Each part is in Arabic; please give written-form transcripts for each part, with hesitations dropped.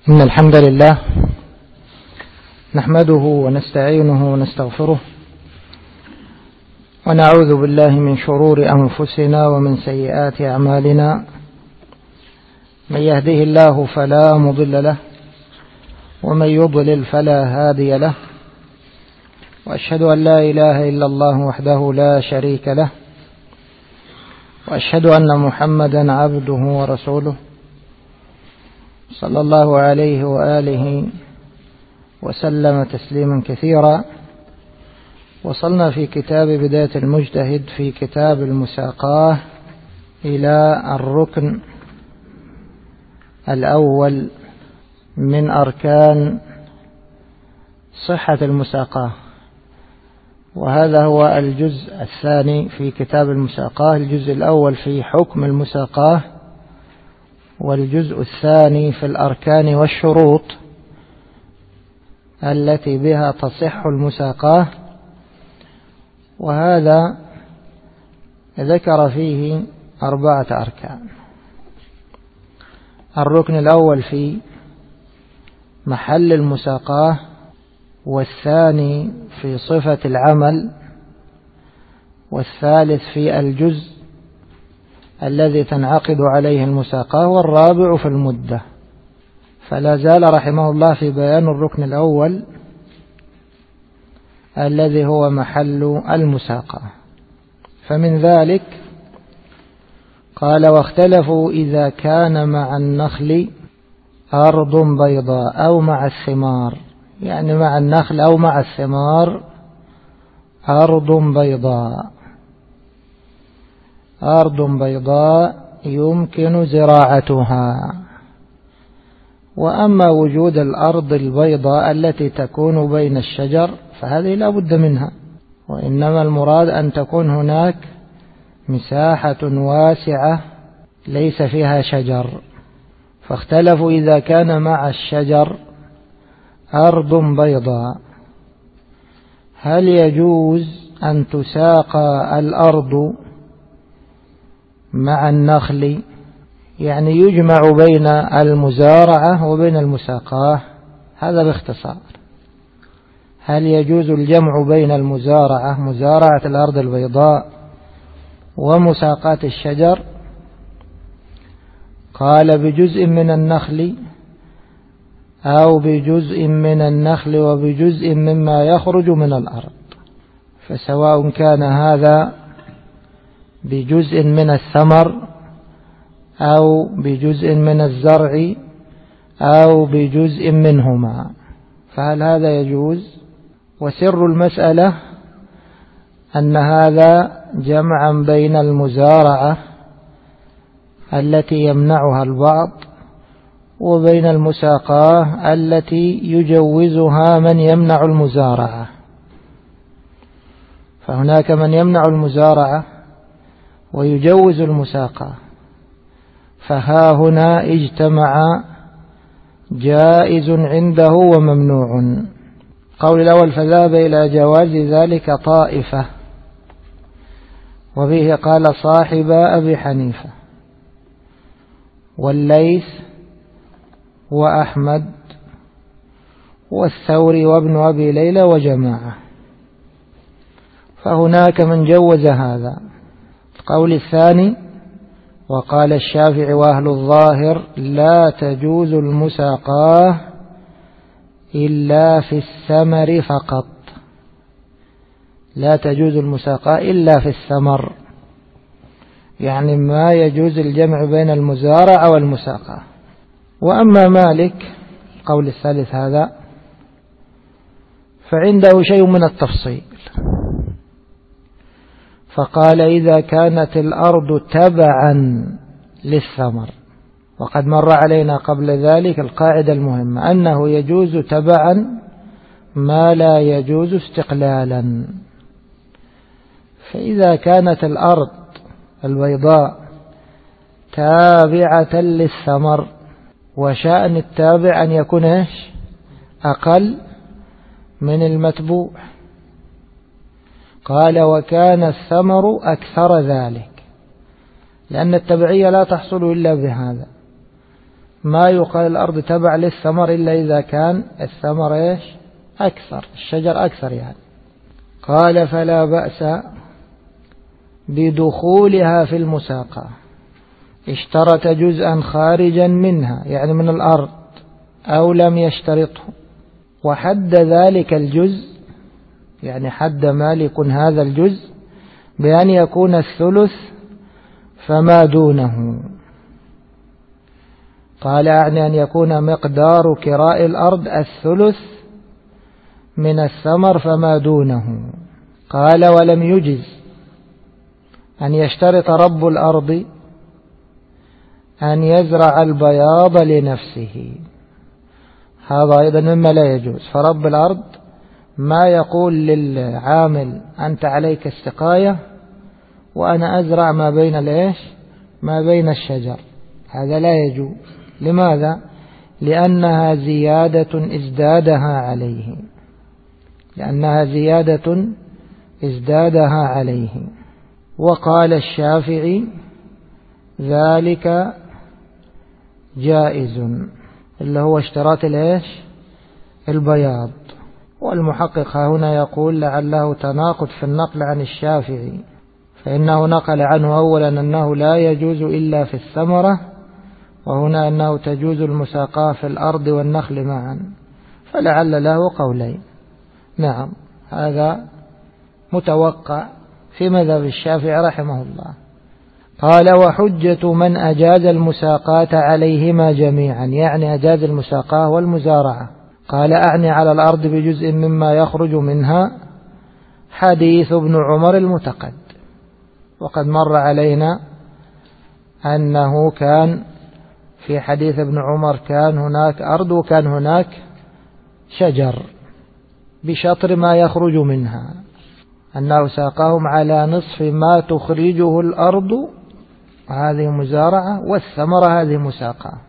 إن الحمد لله نحمده ونستعينه ونستغفره ونعوذ بالله من شرور أنفسنا ومن سيئات أعمالنا. من يهده الله فلا مضل له ومن يضلل فلا هادي له، وأشهد أن لا إله إلا الله وحده لا شريك له، وأشهد أن محمدا عبده ورسوله صلى الله عليه وآله وسلم تسليما كثيرا. وصلنا في كتاب بداية المجتهد في كتاب المساقاة إلى الركن الأول من أركان صحة المساقاة، وهذا هو الجزء الثاني في كتاب المساقاة. الجزء الأول في حكم المساقاة، والجزء الثاني في الأركان والشروط التي بها تصح المساقاة، وهذا ذكر فيه 4 أركان. الركن الأول في محل المساقاة، والثاني في صفة العمل، والثالث في الجزء الذي تنعقد عليه المساقاة، والرابع في المدة. فلا زال رحمه الله في بيان الركن الأول الذي هو محل المساقاة. فمن ذلك قال: واختلفوا إذا كان مع النخل أرض بيضاء أو مع الثمار، يعني مع النخل أو مع الثمار أرض بيضاء. أرض بيضاء يمكن زراعتها. وأما وجود الأرض البيضاء التي تكون بين الشجر فهذه لا بد منها، وإنما المراد أن تكون هناك مساحة واسعة ليس فيها شجر. فاختلفوا إذا كان مع الشجر أرض بيضاء هل يجوز أن تساقى الأرض مع النخل، يعني يجمع بين المزارعة وبين المساقاة. هذا باختصار. هل يجوز الجمع بين المزارعة، مزارعة الأرض البيضاء، ومساقاة الشجر؟ قال: بجزء من النخل أو بجزء من النخل وبجزء مما يخرج من الأرض. فسواء كان هذا بجزء من الثمر أو بجزء من الزرع أو بجزء منهما، فهل هذا يجوز؟ وسر المسألة أن هذا جمعا بين المزارعة التي يمنعها البعض وبين المساقاة التي يجوزها من يمنع المزارعة. فهناك من يمنع المزارعة ويجوز المساقاة، فها هنا اجتمع جائز عنده وممنوع. قول الأول: فذهب إلى جواز ذلك طائفة، وبه قال صاحب أبي حنيفة والليث وأحمد والثوري وابن أبي ليلى وجماعة. فهناك من جوز هذا. القول الثاني: وقال الشافعي وأهل الظاهر لا تجوز المساقاة إلا في الثمر فقط. لا تجوز المساقاة إلا في الثمر، يعني ما يجوز الجمع بين المزارعة والمساقاة. وأما مالك القول الثالث هذا فعنده شيء من التفصيل، فقال: إذا كانت الأرض تبعا للثمر. وقد مر علينا قبل ذلك القاعدة المهمة أنه يجوز تبعا ما لا يجوز استقلالا. فإذا كانت الأرض البيضاء تابعة للثمر، وشأن التابع أن يكون أقل من المتبوع، قال: وكان الثمر أكثر ذلك، لأن التبعية لا تحصل إلا بهذا. ما يقال الأرض تبع للثمر إلا إذا كان الثمر إيش أكثر، الشجر أكثر يعني. قال فلا بأس بدخولها في المساقة، اشترط جزءا خارجا منها يعني من الأرض أو لم يشترطه، وحد ذلك الجزء يعني حد مالك هذا الجزء بأن يكون الثلث فما دونه. قال أعني أن يكون مقدار كراء الأرض الثلث من الثمر فما دونه. قال ولم يجز أن يشترط رب الأرض أن يزرع البياض لنفسه، هذا أيضا مما لا يجوز. فرب الأرض ما يقول للعامل أنت عليك السقاية وأنا أزرع ما بين الإيش ما بين الشجر، هذا لا يجوز. لماذا؟ لأنها زيادة ازدادها عليه، لأنها زيادة ازدادها عليه. وقال الشافعي ذلك جائز، اللي هو اشتراط الإيش البياض. والمحقق هنا يقول لعله تناقض في النقل عن الشافعي، فإنه نقل عنه أولا أنه لا يجوز إلا في الثمرة، وهنا أنه تجوز المساقاة في الأرض والنخل معا، فلعل له قولين. نعم هذا متوقع في مذهب الشافعي رحمه الله. قال وحجة من أجاز المساقاة عليهما جميعا، يعني أجاز المساقاة والمزارعة. قال أعني على الأرض بجزء مما يخرج منها حديث ابن عمر المتقد، وقد مر علينا أنه كان في حديث ابن عمر كان هناك أرض وكان هناك شجر بشطر ما يخرج منها، أنه ساقهم على نصف ما تخرجه الأرض، هذه مزارعة، والثمرة هذه مساقة.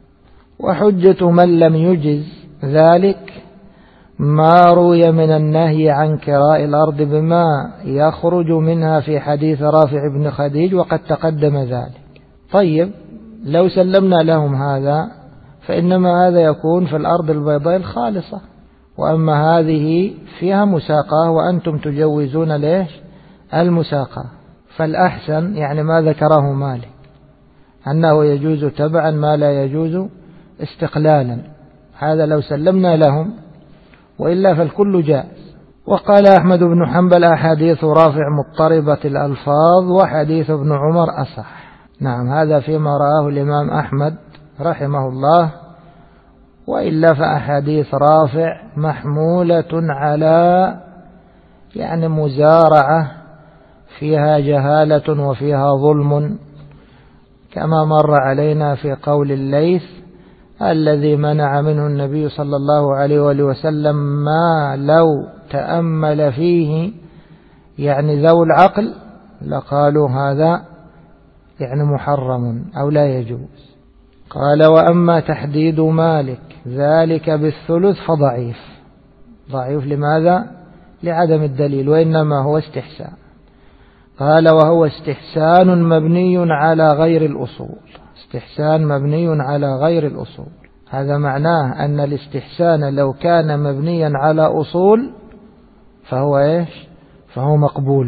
وحجة من لم يجز ذلك ما روي من النهي عن كراء الأرض بما يخرج منها في حديث رافع بن خديج، وقد تقدم ذلك. طيب لو سلمنا لهم هذا فإنما هذا يكون في الأرض البيضاء الخالصة، وأما هذه فيها مساقة وأنتم تجوزون ليش المساقة. فالأحسن يعني ما ذكره مالك أنه يجوز تبعا ما لا يجوز استقلالا، هذا لو سلمنا لهم، وإلا فالكل جائز. وقال أحمد بن حنبل أحاديث رافع مضطربة الألفاظ وحديث ابن عمر أصح. نعم هذا فيما رآه الإمام أحمد رحمه الله، وإلا فأحاديث رافع محمولة على يعني مزارعة فيها جهالة وفيها ظلم، كما مر علينا في قول الليث الذي منع منه النبي صلى الله عليه وآله وسلم ما لو تأمل فيه يعني ذو العقل لقالوا هذا يعني محرم أو لا يجوز. قال وأما تحديد مالك ذلك بالثلث فضعيف. ضعيف لماذا؟ لعدم الدليل، وإنما هو استحسان. قال وهو استحسان مبني على غير الأصول، استحسان مبني على غير الأصول. هذا معناه أن الاستحسان لو كان مبنيا على أصول فهو إيش؟ فهو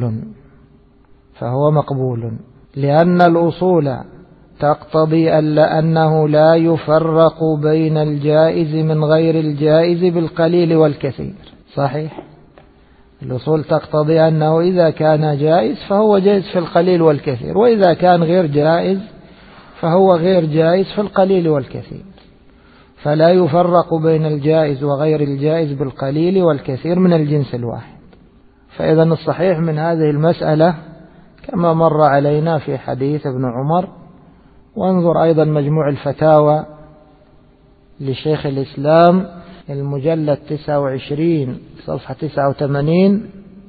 مقبول، لأن الأصول تقتضي أنه لا يفرق بين الجائز من غير الجائز بالقليل والكثير. صحيح؟ الأصول تقتضي أنه إذا كان جائز فهو جائز في القليل والكثير، وإذا كان غير جائز فهو غير جائز في القليل والكثير، فلا يفرق بين الجائز وغير الجائز بالقليل والكثير من الجنس الواحد. فإذا الصحيح من هذه المسألة كما مر علينا في حديث ابن عمر. وانظر أيضا مجموع الفتاوى لشيخ الإسلام المجلد 29 صفحة 89،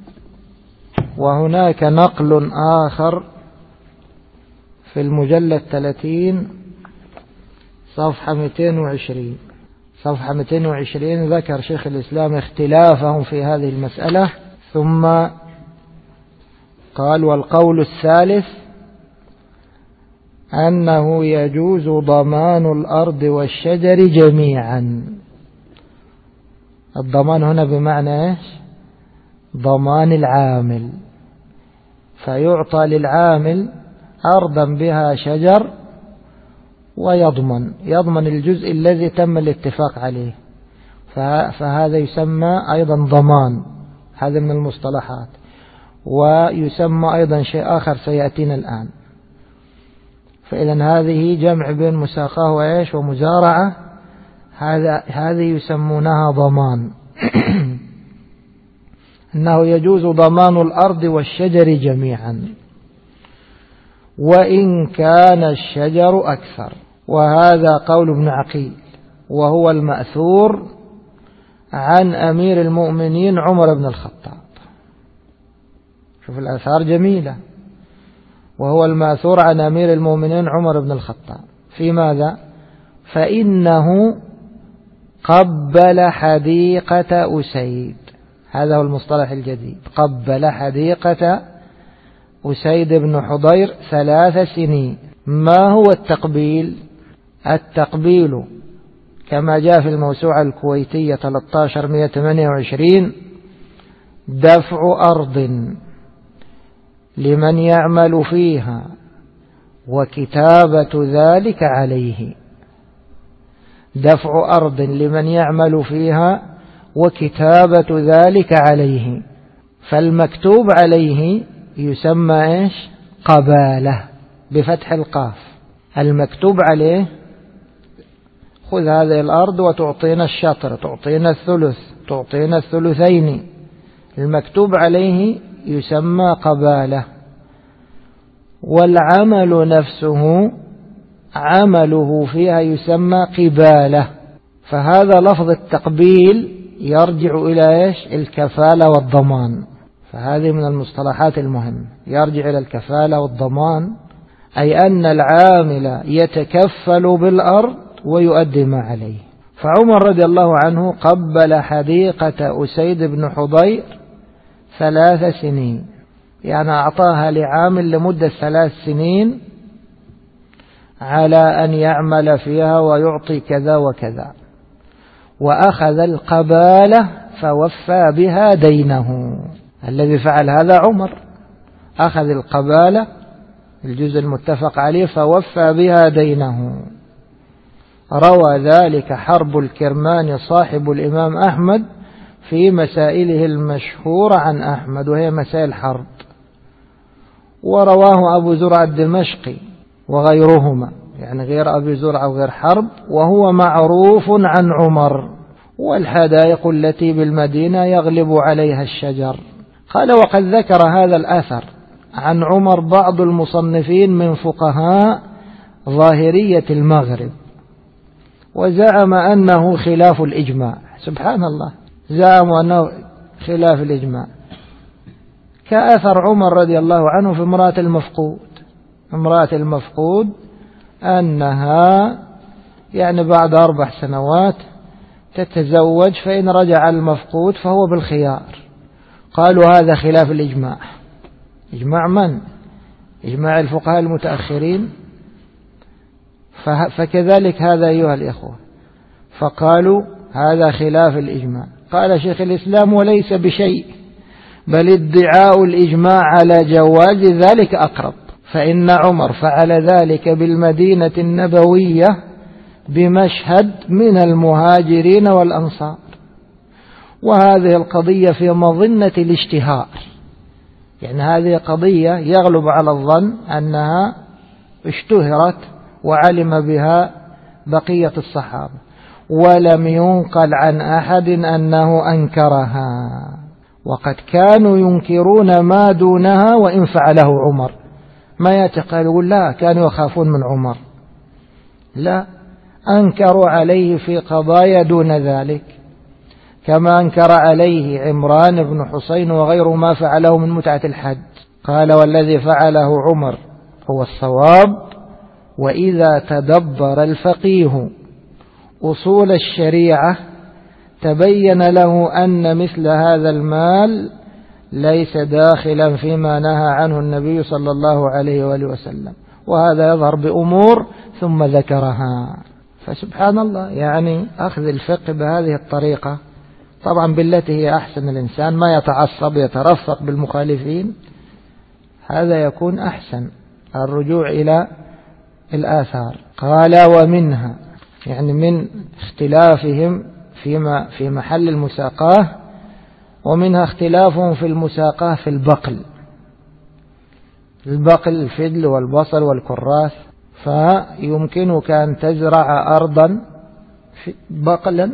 وهناك نقل آخر في المجلد 30 صفحة 220. صفحة 220 ذكر شيخ الإسلام اختلافهم في هذه المسألة، ثم قال والقول الثالث أنه يجوز ضمان الأرض والشجر جميعا. الضمان هنا بمعنى إيش؟ ضمان العامل، فيعطى للعامل أرضا بها شجر ويضمن الجزء الذي تم الاتفاق عليه، فهذا يسمى أيضا ضمان، هذا من المصطلحات. ويسمى أيضا شيء آخر سيأتينا الآن. فإذا هذه جمع بين مساقاه وإيش ومزارعة، هذه يسمونها ضمان. أنه يجوز ضمان الأرض والشجر جميعا وإن كان الشجر أكثر. وهذا قول ابن عقيل، وهو المأثور عن أمير المؤمنين عمر بن الخطاب. شوف الآثار جميلة. وهو المأثور عن أمير المؤمنين عمر بن الخطاب في ماذا؟ فإنه قبل حديقة أسيد. هذا هو المصطلح الجديد، قبل حديقة أسيد بن حضير 3 سنين. ما هو التقبيل؟ التقبيل كما جاء في الموسوعة الكويتية 1328 دفع أرض لمن يعمل فيها وكتابة ذلك عليه. دفع أرض لمن يعمل فيها وكتابة ذلك عليه. فالمكتوب عليه يسمى إيش؟ قبالة بفتح القاف. المكتوب عليه خذ هذه الأرض وتعطينا الشطر، تعطينا الثلث، تعطينا الثلثين. المكتوب عليه يسمى قبالة. والعمل نفسه عمله فيها يسمى قبالة. فهذا لفظ التقبيل يرجع إلى إيش؟ الكفالة والضمان. فهذه من المصطلحات المهمة، يرجع إلى الكفالة والضمان، أي أن العامل يتكفل بالأرض ويؤدي ما عليه. فعمر رضي الله عنه قبل حديقة أسيد بن حضير 3 سنين، يعني أعطاها لعامل لمدة 3 سنين على أن يعمل فيها ويعطي كذا وكذا. وأخذ القبالة فوفى بها دينه. الذي فعل هذا عمر، أخذ القبالة الجزء المتفق عليه فوفى بها دينه. روى ذلك حرب الكرماني صاحب الإمام أحمد في مسائله المشهورة عن أحمد، وهي مسائل حرب. ورواه أبو زرع الدمشقي وغيرهما، يعني غير أبي زرع وغير حرب، وهو معروف عن عمر. والحدائق التي بالمدينة يغلب عليها الشجر. قال: وقد ذكر هذا الأثر عن عمر بعض المصنفين من فقهاء ظاهرية المغرب، وزعم أنه خلاف الإجماع. سبحان الله، زعموا أنه خلاف الإجماع، كأثر عمر رضي الله عنه في امرأة المفقود. امرأة المفقود أنها يعني بعد 4 سنوات تتزوج، فإن رجع المفقود فهو بالخيار. قالوا هذا خلاف الإجماع. إجماع من؟ إجماع الفقهاء المتأخرين. فكذلك هذا أيها الإخوة، فقالوا هذا خلاف الإجماع. قال شيخ الإسلام: وليس بشيء، بل ادعاء الإجماع على جواز ذلك أقرب، فإن عمر فعل ذلك بالمدينة النبوية بمشهد من المهاجرين والأنصار، وهذه القضية في مظنة الاشتهار، يعني هذه قضية يغلب على الظن أنها اشتهرت وعلم بها بقية الصحابة، ولم ينقل عن أحد أنه أنكرها، وقد كانوا ينكرون ما دونها وإن فعله عمر. ما يتقال يقول لا، كانوا يخافون من عمر، لا، أنكروا عليه في قضايا دون ذلك، كما أنكر عليه عمران بن حسين وغيره ما فعله من متعة الحج. قال: والذي فعله عمر هو الصواب، وإذا تدبر الفقيه أصول الشريعة تبين له أن مثل هذا المال ليس داخلا فيما نهى عنه النبي صلى الله عليه وآله وسلم، وهذا يظهر بأمور ثم ذكرها. فسبحان الله، يعني أخذ الفقه بهذه الطريقة، طبعا بالتي هي أحسن، الإنسان ما يتعصب يترفق بالمخالفين، هذا يكون أحسن، الرجوع إلى الآثار. قال ومنها، يعني من اختلافهم في محل المساقاه، ومنها اختلافهم في المساقاه في البقل، الفدل والبصل والكراث. فيمكنك أن تزرع أرضا بقلا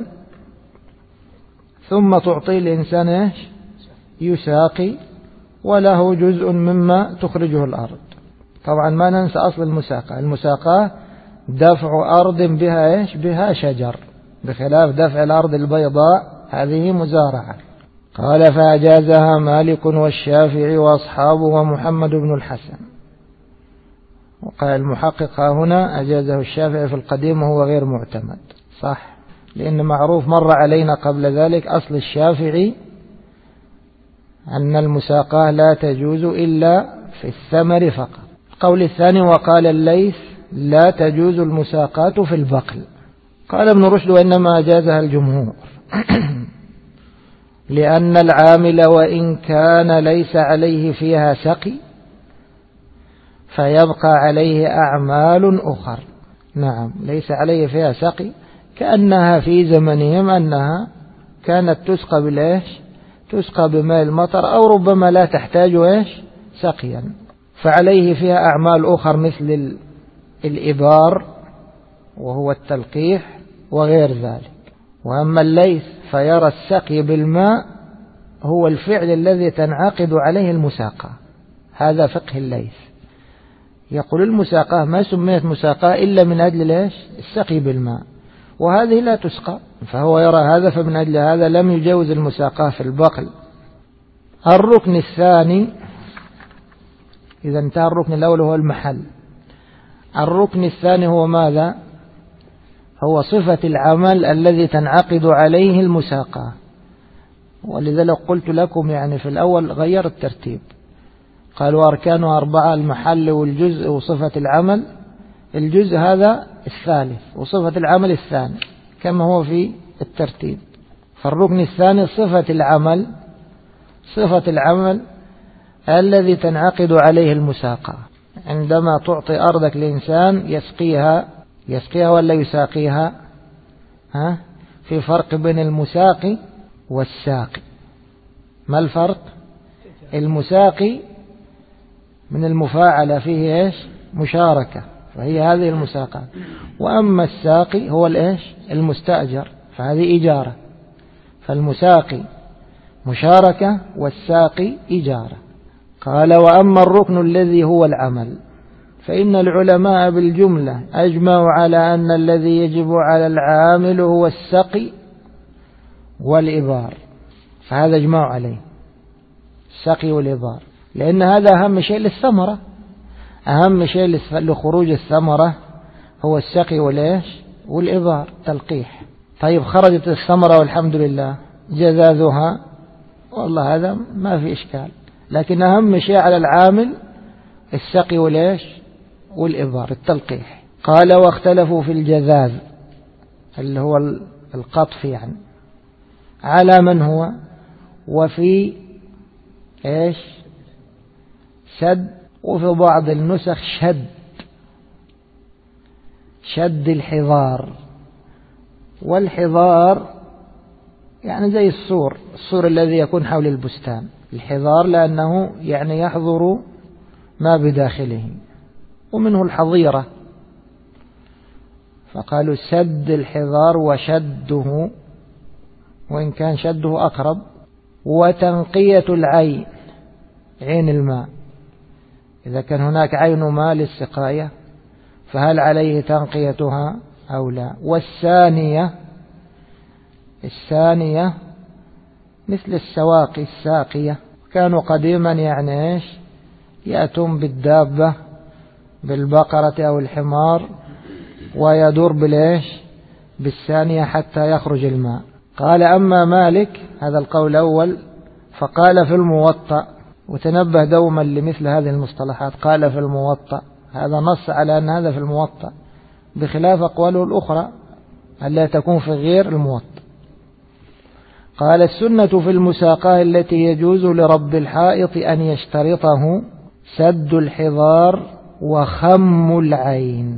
ثم تعطي الإنسان يساقي وله جزء مما تخرجه الأرض. طبعا ما ننسى أصل المساقاه دفع أرض بها شجر، بخلاف دفع الأرض البيضاء، هذه مزارعة. قال فأجازها مالك والشافعي وأصحابه ومحمد بن الحسن. وقال المحقق هنا أجازه الشافعي في القديم وهو غير معتمد، صح، لأن معروف مر علينا قبل ذلك أصل الشافعي أن المساقاه لا تجوز إلا في الثمر فقط. القول الثاني وقال الليث لا تجوز المساقاة في البقل. قال ابن رشد وإنما أجازها الجمهور لأن العامل وإن كان ليس عليه فيها سقي فيبقى عليه أعمال أخر. نعم، ليس عليه فيها سقي، كأنها في زمنهم أنها كانت تسقى بماء المطر، أو ربما لا تحتاج سقيا، فعليه فيها أعمال أخر مثل الإبار وهو التلقيح وغير ذلك. وأما الليث فيرى السقي بالماء هو الفعل الذي تنعقد عليه المساقاة، هذا فقه الليث. يقول المساقاة ما سميت مساقاة إلا من أجل السقي بالماء، وهذه لا تسقى، فهو يرى هذا، فمن أجل هذا لم يجوز المساقاة في البقل. الركن الثاني، إذا انتهى الركن الأول هو المحل. الركن الثاني هو ماذا؟ هو صفة العمل الذي تنعقد عليه المساقاة. ولذلك قلت لكم يعني في الأول غير الترتيب، قالوا أركانها 4، المحل والجزء وصفة العمل. الجزء هذا الثالث وصفة العمل الثاني كما هو في الترتيب. فالركن الثاني صفة العمل الذي تنعقد عليه المساقاة. عندما تعطي أرضك لإنسان يسقيها ولا يساقيها؟ في فرق بين المساقي والساقي. ما الفرق؟ المساقي من المفاعلة فيه مشاركة، فهي هذه المساقاة. وأما الساقي هو المستأجر، فهذه إجارة. فالمساقي مشاركة والساقي إجارة. قال وأما الركن الذي هو العمل فإن العلماء بالجملة أجمعوا على أن الذي يجب على العامل هو السقي والإبار، فهذا اجمعوا عليه، السقي والإبار، لأن هذا أهم شيء للثمرة، أهم شيء لخروج الثمرة هو السقي والإبار، تلقيح. طيب خرجت الثمرة والحمد لله، جذاذها والله هذا ما في إشكال، لكن أهم شيء على العامل السقي والإبار، التلقيح. قال واختلفوا في الجذاذ اللي هو القطف، يعني على من هو، وفي سد، وفي بعض النسخ شد الحضار. والحضار يعني زي السور الذي يكون حول البستان، الحضار لأنه يعني يحضر ما بداخله، ومنه الحظيرة، فقالوا سد الحضار وشده، وإن كان شده أقرب. وتنقية العين، عين الماء، إذا كان هناك عين ماء للسقاية فهل عليه تنقيتها أو لا. الثانية مثل السواقي الساقية، كانوا قديما يعني يأتون بالدابة بالبقرة أو الحمار ويدور بالثانية حتى يخرج الماء. قال أما مالك، هذا القول الأول، فقال في الموطأ، وتنبه دوما لمثل هذه المصطلحات، قال في الموطأ هذا نص على أن هذا في الموطأ، بخلاف أقواله الأخرى التي تكون في غير الموطأ. قال السنة في المساقاة التي يجوز لرب الحائط أن يشترطه سد الحضار وخم العين،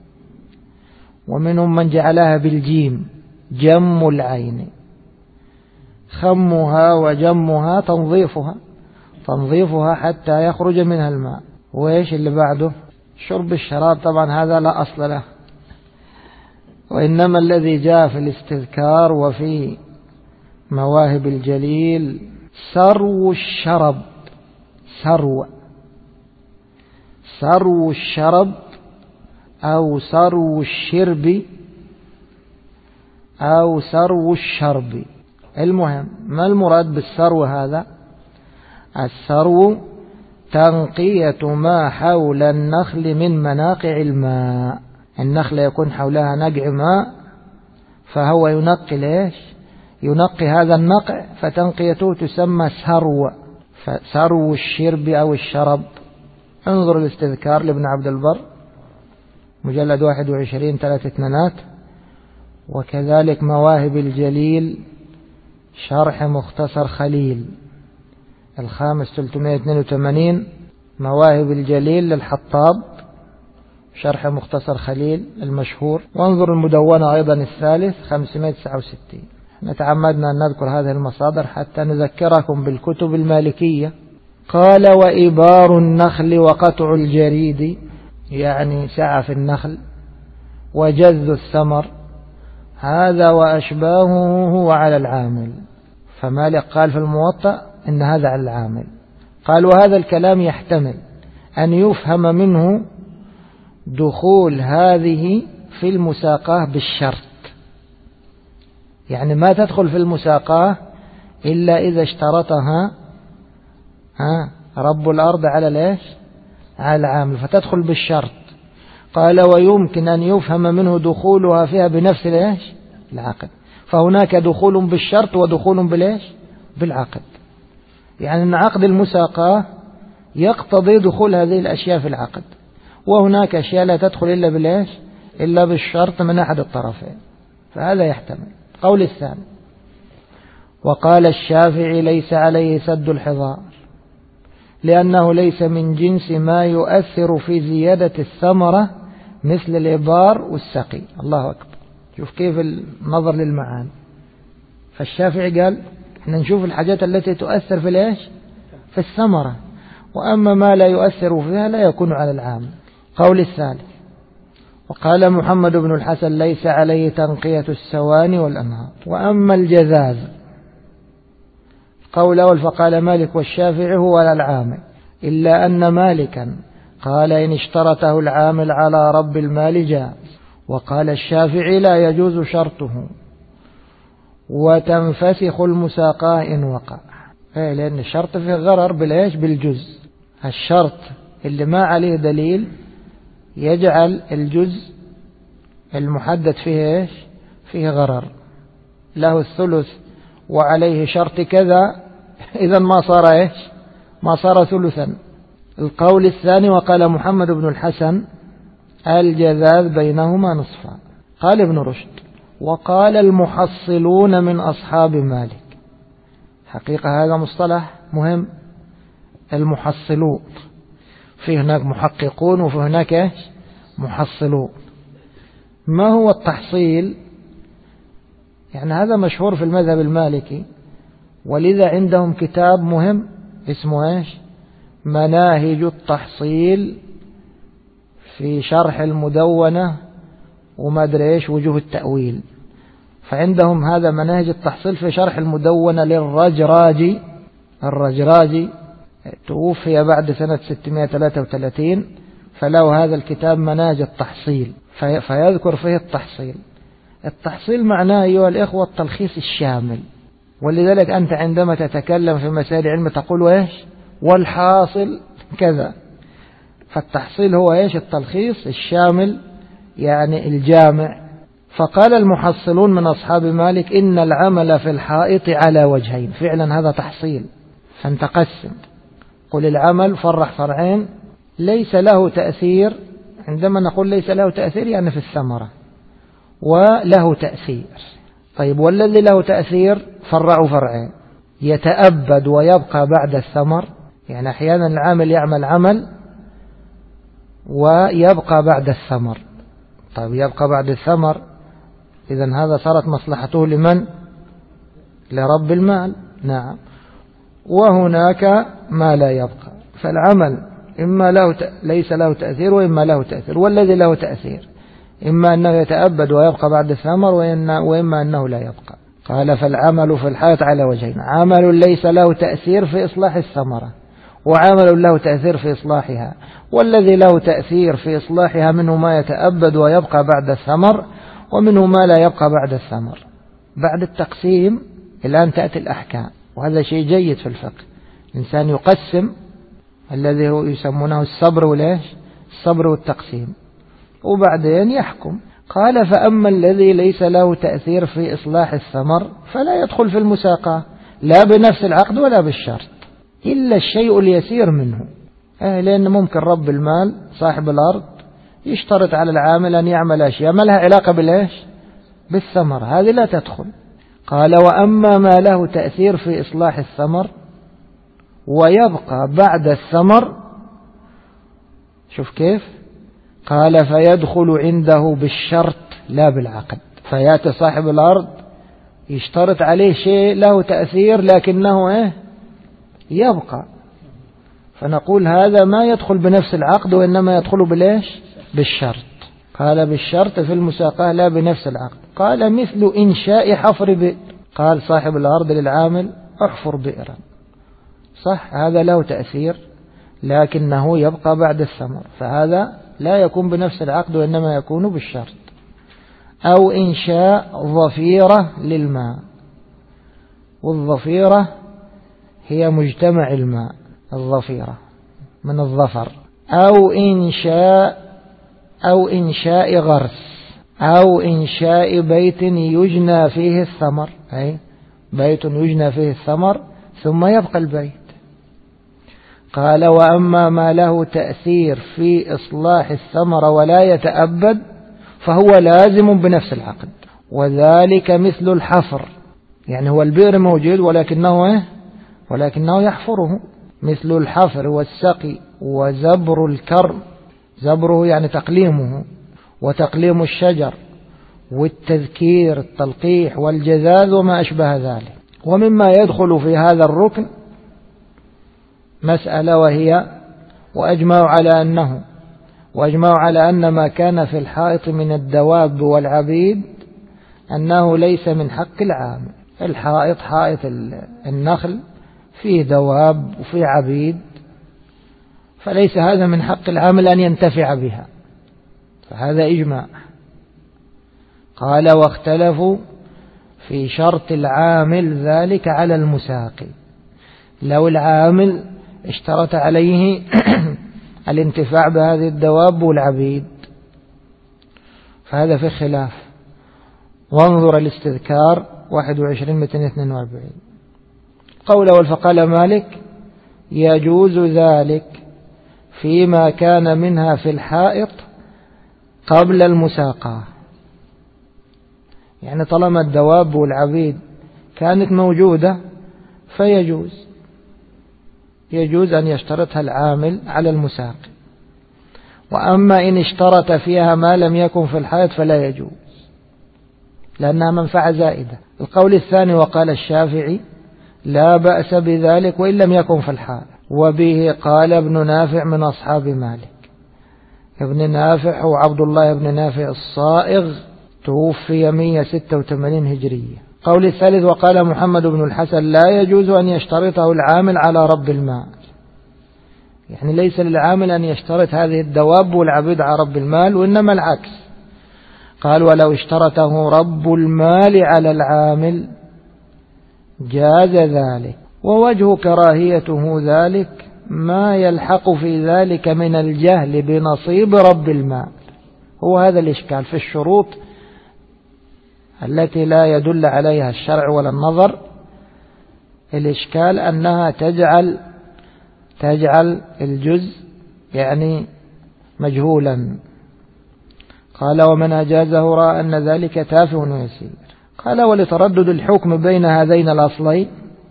ومنهم من جعلها بالجيم جم العين، خمها وجمها تنظيفها حتى يخرج منها الماء. وإيش اللي بعده؟ شرب الشراب. طبعا هذا لا أصل له، وإنما الذي جاء في الاستذكار وفي مواهب الجليل سرو الشرب، سرو الشرب أو سرو الشرب أو سرو الشرب. المهم، ما المراد بالسرو هذا؟ السرو تنقية ما حول النخل من مناقع الماء. النخل يكون حولها نقع ماء، فهو ينقي ليش؟ ينقي هذا النقع، فتنقيته تسمى سرو. فسرو الشرب أو الشرب. انظر الاستذكار لابن عبد البر مجلد 21 3/2، وكذلك مواهب الجليل شرح مختصر خليل الخامس 382، مواهب الجليل للحطاب شرح مختصر خليل المشهور. وانظر المدونة أيضا الثالث 569. نتعمدنا أن نذكر هذه المصادر حتى نذكركم بالكتب المالكية. قال وإبار النخل وقطع الجريد، يعني سعف النخل وجذ الثمر، هذا وأشباهه هو على العامل. فمالك قال في الموطأ إن هذا على العامل. قال وهذا الكلام يحتمل أن يفهم منه دخول هذه في المساقاة بالشرط، يعني ما تدخل في المساقاة إلا إذا اشترطها رب الأرض على ليش؟ على العامل، فتدخل بالشرط. قال ويمكن أن يفهم منه دخولها فيها بنفس ليش؟ العقد. فهناك دخول بالشرط ودخول بليش؟ بالعقد. يعني أن عقد المساقاة يقتضي دخول هذه الأشياء في العقد، وهناك أشياء لا تدخل إلا بليش؟ إلا بالشرط من أحد الطرفين. فهذا يحتمل. قول الثاني وقال الشافعي ليس عليه سد الحضار، لأنه ليس من جنس ما يؤثر في زيادة الثمرة مثل الإبار والسقي. الله أكبر، شوف كيف النظر للمعاني. فالشافعي قال إن نشوف الحاجات التي تؤثر في ليش؟ في الثمرة، وأما ما لا يؤثر فيها لا يكون على العام. قول الثالث وقال محمد بن الحسن ليس عليه تنقية السواني والأنهار. وأما الجذاذ قول أول فقال مالك والشافعي هو على العامل، إلا أن مالكا قال إن اشترطه العامل على رب المال جاز، وقال الشافعي لا يجوز شرطه وتنفسخ المساقاة إن وقع. لأن الشرط فيه غرر بالإيش؟ بالجزء. الشرط اللي ما عليه دليل يجعل الجزء المحدد فيه إيش؟ فيه غرر. له الثلث وعليه شرط كذا، إذا ما صار إيش؟ ما صار ثلثا. القول الثاني وقال محمد بن الحسن الجذاذ بينهما نصفان. قال ابن رشد وقال المحصلون من أصحاب مالك. حقيقة هذا مصطلح مهم، المحصلون، في هناك محققون وفي هناك إيش؟ محصلون. ما هو التحصيل؟ يعني هذا مشهور في المذهب المالكي، ولذا عندهم كتاب مهم اسمه إيش؟ مناهج التحصيل في شرح المدونة وما أدري إيش وجوه التأويل. فعندهم هذا مناهج التحصيل في شرح المدونة للرجراجي. الرجراجي توفي بعد سنة 633، فله هذا الكتاب مناهج التحصيل، فيذكر فيه التحصيل. التحصيل معناه أيها الإخوة التلخيص الشامل، ولذلك أنت عندما تتكلم في مسائل علم تقول إيش؟ والحاصل كذا. فالتحصيل هو إيش؟ التلخيص الشامل، يعني الجامع. فقال المحصلون من أصحاب مالك إن العمل في الحائط على وجهين. فعلا هذا تحصيل، فانت قسم، قل العمل فرح فرعين، ليس له تأثير. عندما نقول ليس له تأثير يعني في الثمرة، وله تأثير. طيب والذي له تأثير فرع فرعين: يتأبد ويبقى بعد الثمر، يعني أحيانا العامل يعمل عمل ويبقى بعد الثمر. طيب يبقى بعد الثمر، إذن هذا صارت مصلحته لمن؟ لرب المال. نعم. وهناك ما لا يبقى، فالعمل إما ليس له تأثير وإما له تأثير. والذي له تأثير إما أنه يتأبد ويبقى بعد الثمر، وإما أنه لا يبقى. قال: فالعمل في الحائط على وجهين: عمل ليس له تأثير في إصلاح الثمرة، وعمل له تأثير في إصلاحها. والذي له تأثير في إصلاحها منه ما يتأبد ويبقى بعد الثمر، ومنه ما لا يبقى بعد الثمر. بعد التقسيم الآن تأتي الأحكام، وهذا شيء جيد في الفقه. الإنسان يقسم، الذي هو يسمونه الصبر وليش الصبر والتقسيم، وبعدين يحكم. قال: فأما الذي ليس له تأثير في إصلاح الثمر فلا يدخل في المساقاة، لا بنفس العقد ولا بالشرط، إلا الشيء اليسير منه. لأن ممكن رب المال صاحب الأرض يشترط على العامل أن يعمل أشياء ما لها علاقة بالإيش؟ بالثمر، هذه لا تدخل. قال: وأما ما له تأثير في إصلاح الثمر ويبقى بعد الثمر، شوف كيف؟ قال: فيدخل عنده بالشرط لا بالعقد. فيأتي صاحب الأرض يشترط عليه شيء له تأثير لكنه يبقى، فنقول هذا ما يدخل بنفس العقد وإنما يدخل بالإيش؟ بالشرط. قال: بالشرط في المساقاة لا بنفس العقد. قال: مثل إنشاء حفر بئر. قال صاحب الأرض للعامل: احفر بئرا. صح، هذا له تأثير لكنه يبقى بعد الثمر، فهذا لا يكون بنفس العقد وإنما يكون بالشرط. أو إنشاء ظفيرة للماء، والظفيرة هي مجتمع الماء، الظفيرة من الظفر. أو إنشاء غرس، أو إنشاء بيت يجنى فيه الثمر، أي بيت يجنى فيه الثمر ثم يبقى البيت. قال: وأما ما له تأثير في إصلاح الثمر ولا يتأبد فهو لازم بنفس العقد، وذلك مثل الحفر، يعني هو البئر موجود ولكنه يحفره، مثل الحفر والسقي وزبر الكرم، زبره يعني تقليمه، وتقليم الشجر، والتذكير التلقيح والجذاذ وما أشبه ذلك. ومما يدخل في هذا الركن مسألة، وهي وأجمعوا على أن ما كان في الحائط من الدواب والعبيد أنه ليس من حق العامل. الحائط حائط النخل فيه دواب وفيه عبيد، فليس هذا من حق العامل أن ينتفع بها، فهذا إجماع. قال: واختلفوا في شرط العامل ذلك على المساقي. لو العامل اشترط عليه الانتفاع بهذه الدواب والعبيد فهذا في خلاف. وانظر الاستذكار 21-242. قول: والفقال مالك: يجوز ذلك فيما كان منها في الحائط قبل المساقاة، يعني طالما الدواب والعبيد كانت موجودة يجوز أن يشترطها العامل على المساقي. وأما إن اشترط فيها ما لم يكن في الحائط فلا يجوز، لأنها منفعة زائدة. القول الثاني: وقال الشافعي: لا بأس بذلك وإن لم يكن في الحائط. وبه قال ابن نافع من أصحاب مالك. ابن نافع هو عبد الله بن نافع الصائغ، توفي 186 هجرية. قول الثالث: وقال محمد بن الحسن: لا يجوز أن يشترطه العامل على رب المال، يعني ليس للعامل أن يشترط هذه الدواب والعبيد على رب المال، وإنما العكس. قال: ولو اشترطه رب المال على العامل جاز ذلك. ووجه كراهيته ذلك ما يلحق في ذلك من الجهل بنصيب رب المال. هو هذا الإشكال في الشروط التي لا يدل عليها الشرع ولا النظر. الإشكال أنها تجعل الجزء يعني مجهولا. قال ومن أجازه رأى أن ذلك تافه ويسير. قال ولتردد الحكم بين هذين الأصلين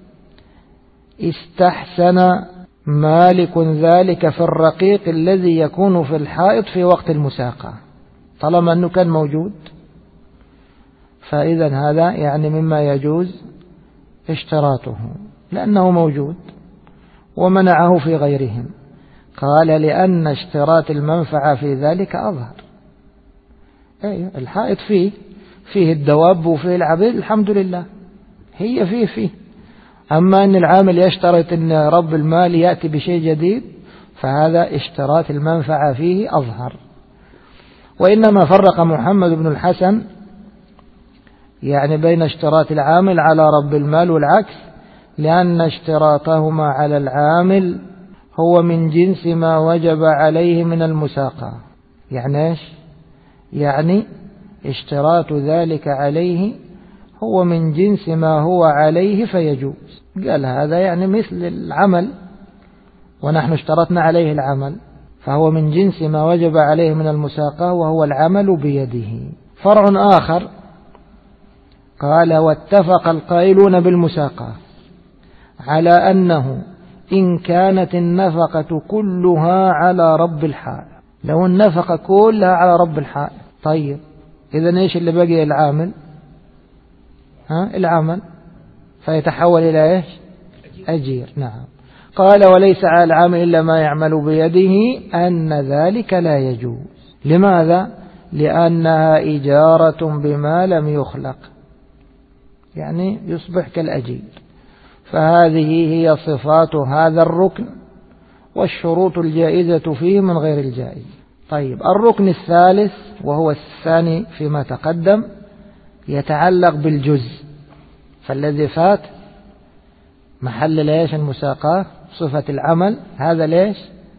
استحسن مالك ذلك في الرقيق الذي يكون في الحائط في وقت المساقة، طالما أنه كان موجود فإذا هذا يعني مما يجوز اشتراطه لأنه موجود ومنعه في غيرهم. قال لأن اشتراط المنفعة في ذلك أظهر. الحائط فيه الدواب وفيه العبيد الحمد لله، هي فيه. أما أن العامل يشترط أن رب المال يأتي بشيء جديد فهذا اشتراط المنفعة فيه أظهر. وإنما فرق محمد بن الحسن يعني بين اشتراط العامل على رب المال والعكس، لأن اشتراطهما على العامل هو من جنس ما وجب عليه من المساقة. يعني ايش؟ يعني اشتراط ذلك عليه هو من جنس ما هو عليه فيجوز. قال هذا يعني مثل العمل ونحن اشترطنا عليه العمل، فهو من جنس ما وجب عليه من المساقة وهو العمل بيده. فرع آخر قال واتفق القائلون بالمساقة على أنه إن كانت النفقة كلها على رب الحائط، لو النفقة كلها على رب الحائط طيب إذن إيش اللي بقي؟ العامل العمل فيتحول إلى إيش؟ أجير. نعم. قال وليس على العامل إلا ما يعمل بيده أن ذلك لا يجوز. لماذا؟ لأنها إجارة بما لم يخلق، يعني يصبح كالأجير. فهذه هي صفات هذا الركن والشروط الجائزة فيه من غير الجائز. طيب الركن الثالث وهو الثاني فيما تقدم يتعلق بالجزء، فالذي فات محل ليش؟ المساقاة صفة العمل، هذا ليش؟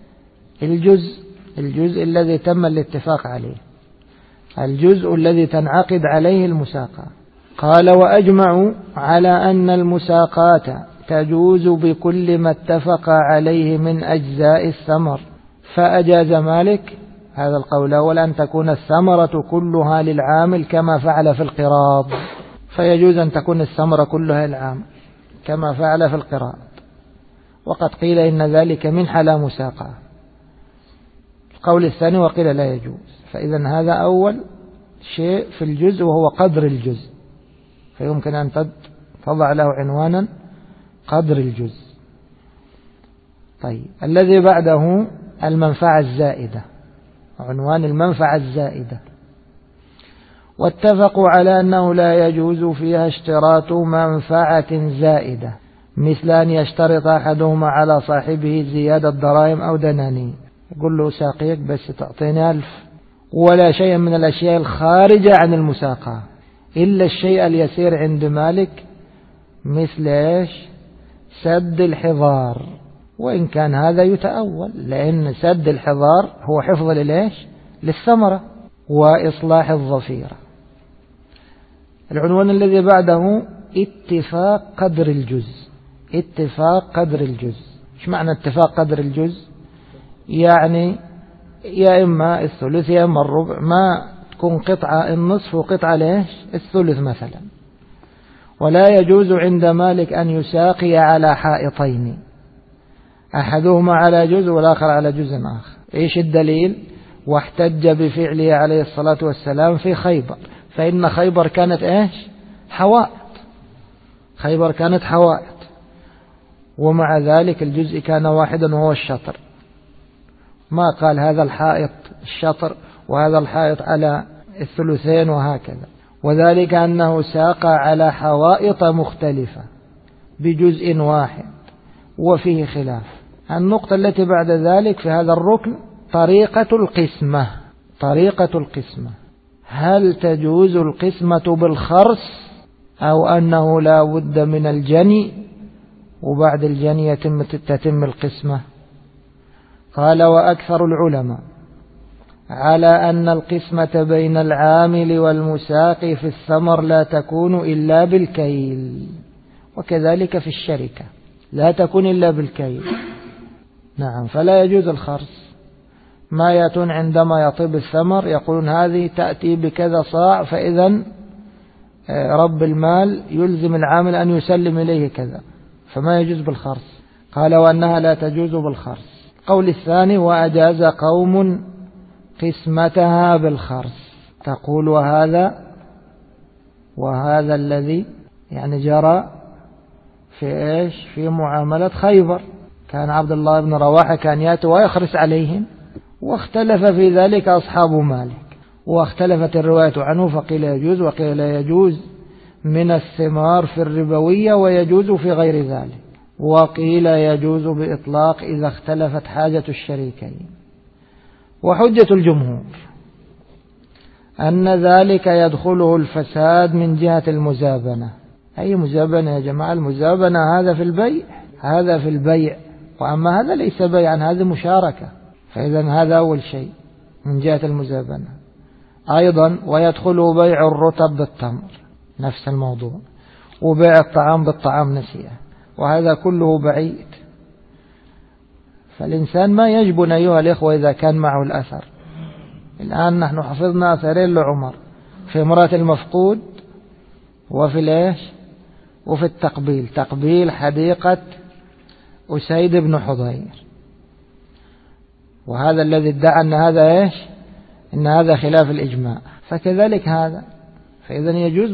الجزء الذي تم الاتفاق عليه، الجزء الذي تنعقد عليه المساقاة. قال وأجمعوا على أن المساقات تجوز بكل ما اتفق عليه من أجزاء الثمر، فأجاز مالك هذا القول الأول أن تكون الثمرة كلها للعامل كما فعل في القراض، فيجوز أن تكون الثمرة كلها للعامل كما فعل في القراض. وقد قيل إن ذلك منح لا مساقة. القول الثاني وقيل لا يجوز. فإذا هذا أول شيء في الجزء وهو قدر الجزء، فيمكن أن تضع له عنوانا قدر الجزء. طيب الذي بعده المنفعة الزائدة، عنوان المنفعة الزائدة. واتفقوا على أنه لا يجوز فيها اشتراط منفعة زائدة، مثل أن يشترط أحدهما على صاحبه زيادة دراهم أو دنانير، يقول له ساقيك بس تعطيني 1000، ولا شيء من الأشياء الخارجة عن المساقة إلا الشيء اليسير عند مالك مثل إيش؟ سد الحضار، وإن كان هذا يتأول لأن سد الحضار هو حفظ للإيش؟ للثمرة وإصلاح الظفيرة. العنوان الذي بعده اتفاق قدر الجزء. اتفاق قدر الجزء. ايش معنى اتفاق قدر الجزء؟ يعني يا إما الثلث يا إما الربع، ما تكون قطعة النصف وقطعة ليش؟ الثلث مثلا. ولا يجوز عند مالك أن يساقي على حائطين، أحدهما على جزء والآخر على جزء آخر. إيش الدليل؟ واحتج بفعله عليه الصلاة والسلام في خيبر، فإن خيبر كانت إيش؟ حوائط. خيبر كانت حوائط، ومع ذلك الجزء كان واحدا وهو الشطر. ما قال هذا الحائط الشطر وهذا الحائط على الثلثين وهكذا، وذلك أنه ساق على حوائط مختلفة بجزء واحد وفيه خلاف. النقطة التي بعد ذلك في هذا الركن طريقة القسمة. طريقة القسمة، هل تجوز القسمة بالخرص أو أنه لا بد من الجني وبعد الجني تتم القسمة؟ قال وأكثر العلماء على أن القسمة بين العامل والمساقي في الثمر لا تكون إلا بالكيل، وكذلك في الشركة لا تكون إلا بالكيل. نعم، فلا يجوز الخرص ما يأتون عندما يطيب الثمر يقولون هذه تأتي بكذا صاع، فإذا رب المال يلزم العامل أن يسلم إليه كذا، فما يجوز بالخرص. قال وأنها لا تجوز بالخرص. قول الثاني وأجاز قوم قسمتها بالخرص. تقول وهذا الذي يعني جرى في معاملة خيبر، كان عبد الله بن رواحة كان يأتي ويخرس عليهم، واختلف في ذلك أصحاب مالك، واختلفت الرواية عنه، فقيل يجوز وقيل لا يجوز من الثمار في الربوية ويجوز في غير ذلك، وقيل يجوز بإطلاق إذا اختلفت حاجة الشريكين. وحجة الجمهور أن ذلك يدخله الفساد من جهة المزابنة. أي مزابنة يا جماعة؟ المزابنة هذا في البيع، وأما هذا ليس بيعا، هذا مشاركة، فإذا هذا أول شيء من جهة المزابنة. أيضا ويدخله بيع الرطب بالتمر، نفس الموضوع، وبيع الطعام بالطعام نسيئة، وهذا كله بعيد. فالإنسان ما يجبن أيها الإخوة إذا كان معه الأثر. الآن نحن حفظنا أثرين لعمر في امرأة المفقود وفي التقبيل، تقبيل حديقة أسيد بن حضير، وهذا الذي ادعى أن هذا إن هذا خلاف الإجماع، فكذلك هذا. فإذا يجوز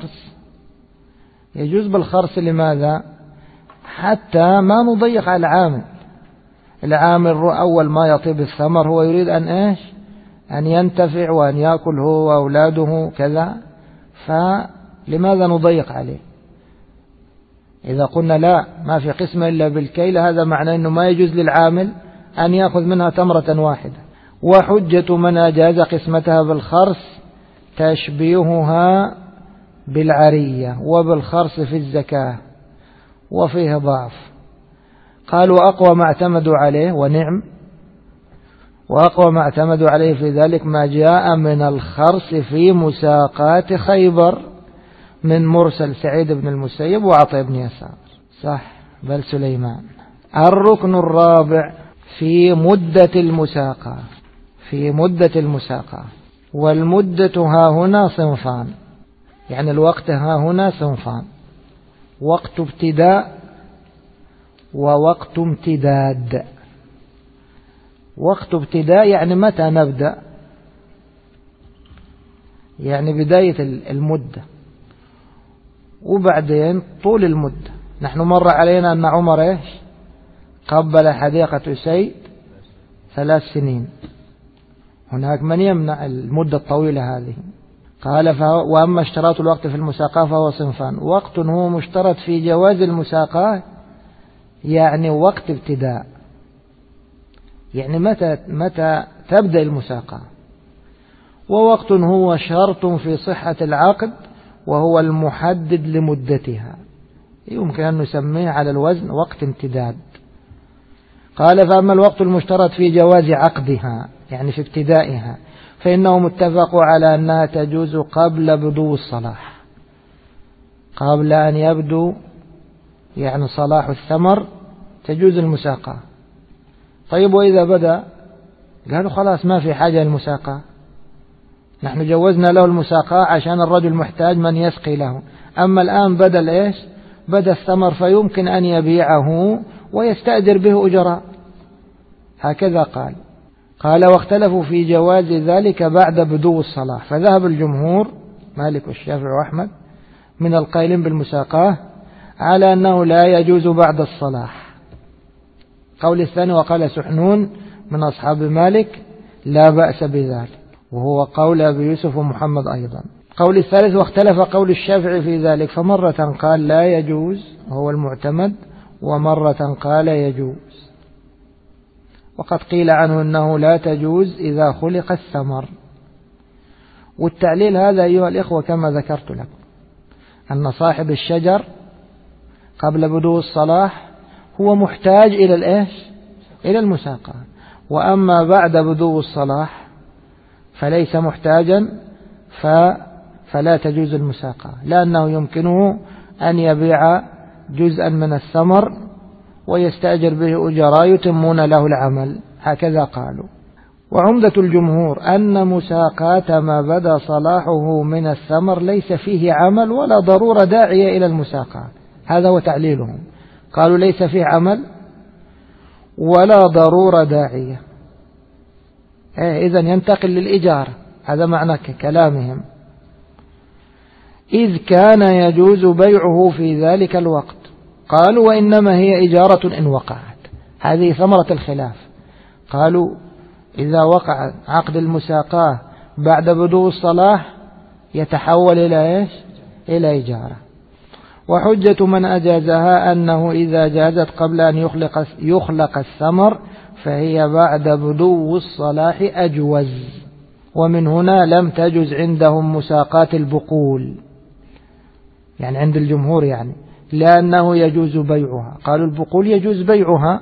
بالخرص. لماذا؟ حتى ما نضيق على العامل أول ما يطيب الثمر هو يريد أن ينتفع وأن يأكل هو وأولاده كذا، فلماذا نضيق عليه؟ إذا قلنا لا، ما في قسمة إلا بالكيل، هذا معناه أنه ما يجوز للعامل أن يأخذ منها تمرة واحدة. وحجة من أجاز قسمتها بالخرص تشبيهها بالعرية وبالخرص في الزكاة، وفيه ضعف. قالوا أقوى ما اعتمدوا عليه، ونعم، وأقوى ما اعتمدوا عليه في ذلك ما جاء من الخرص في مساقات خيبر من مرسل سعيد بن المسيب وعطاء بن يسار، صح بل سليمان. الركن الرابع في مدة المساقة. والمدة ها هنا صنفان، يعني الوقت ها هنا صنفان: وقت ابتداء ووقت امتداد. وقت ابتداء يعني متى نبدأ، يعني بداية المدة، وبعدين طول المدة. نحن مر علينا أن عمر قبل حديقة أسيد 3 سنين. هناك من يمنع المدة الطويلة هذه. قال وأما اشتراط الوقت في المساقاة فهو صنفان: وقت هو مشترط في جواز المساقاة، يعني وقت ابتداء، يعني متى تبدأ المساقاة. ووقت هو شرط في صحة العقد، وهو المحدد لمدتها، يمكن أن نسميه على الوزن وقت امتداد. قال فأما الوقت المشترط في جواز عقدها، يعني في ابتدائها، فإنهم اتفقوا على أنها تجوز قبل بدو الصلاح، قبل أن يبدو يعني صلاح الثمر تجوز المساقاة. طيب وإذا بدأ؟ قالوا خلاص ما في حاجة للمساقاة، نحن جوزنا له المساقاة عشان الرجل محتاج من يسقي له. أما الآن بدأ الثمر، فيمكن أن يبيعه ويستأجر به أجراء. هكذا قال واختلفوا في جواز ذلك بعد بدو الصلاح، فذهب الجمهور مالك والشافعي وأحمد من القائلين بالمساقاة على أنه لا يجوز بعد الصلاح. قول الثاني وقال سحنون من أصحاب مالك لا بأس بذلك، وهو قول أبي يوسف ومحمد أيضا. قول الثالث واختلف قول الشافعي في ذلك، فمرة قال لا يجوز وهو المعتمد، ومرة قال يجوز. وقد قيل عنه أنه لا تجوز إذا خلق الثمر. والتعليل هذا أيها الإخوة كما ذكرت لكم، أن صاحب الشجر قبل بدو الصلاح هو محتاج إلى المساقاة، وأما بعد بدو الصلاح فليس محتاجا، فلا تجوز المساقاة، لأنه يمكنه أن يبيع جزءا من الثمر ويستأجر به أجراء يتمون له العمل. هكذا قالوا. وعمدة الجمهور أن مساقات ما بدا صلاحه من الثمر ليس فيه عمل ولا ضرورة داعية إلى المساقات. هذا هو تعليلهم، قالوا ليس فيه عمل ولا ضرورة داعية، إذن ينتقل للإجارة، هذا معنى كلامهم، إذ كان يجوز بيعه في ذلك الوقت. قالوا وإنما هي إجارة إن وقعت، هذه ثمرة الخلاف. قالوا إذا وقع عقد المساقاة بعد بدو الصلاح يتحول إلى إيش؟ إلى إجارة. وحجة من أجازها أنه إذا جازت قبل أن يخلق الثمر فهي بعد بدو الصلاح أجوز. ومن هنا لم تجز عندهم مساقات البقول، يعني عند الجمهور، يعني لأنه يجوز بيعها. قالوا البقول يجوز بيعها،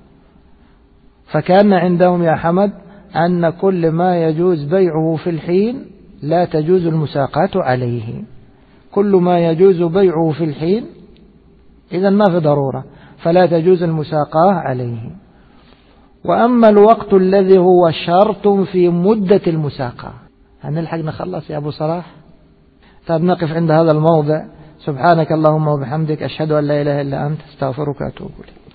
فكان عندهم يا حمد أن كل ما يجوز بيعه في الحين لا تجوز المساقات عليه. كل ما يجوز بيعه في الحين إذن ما في ضرورة، فلا تجوز المساقاة عليه. وأما الوقت الذي هو شرط في مدة المساقاة، هنلحق نخلص يا أبو صلاح؟ طيب نقف عند هذا الموضع. سبحانك اللهم وبحمدك، أشهد أن لا إله إلا أنت، استغفرك وأتوب إليك.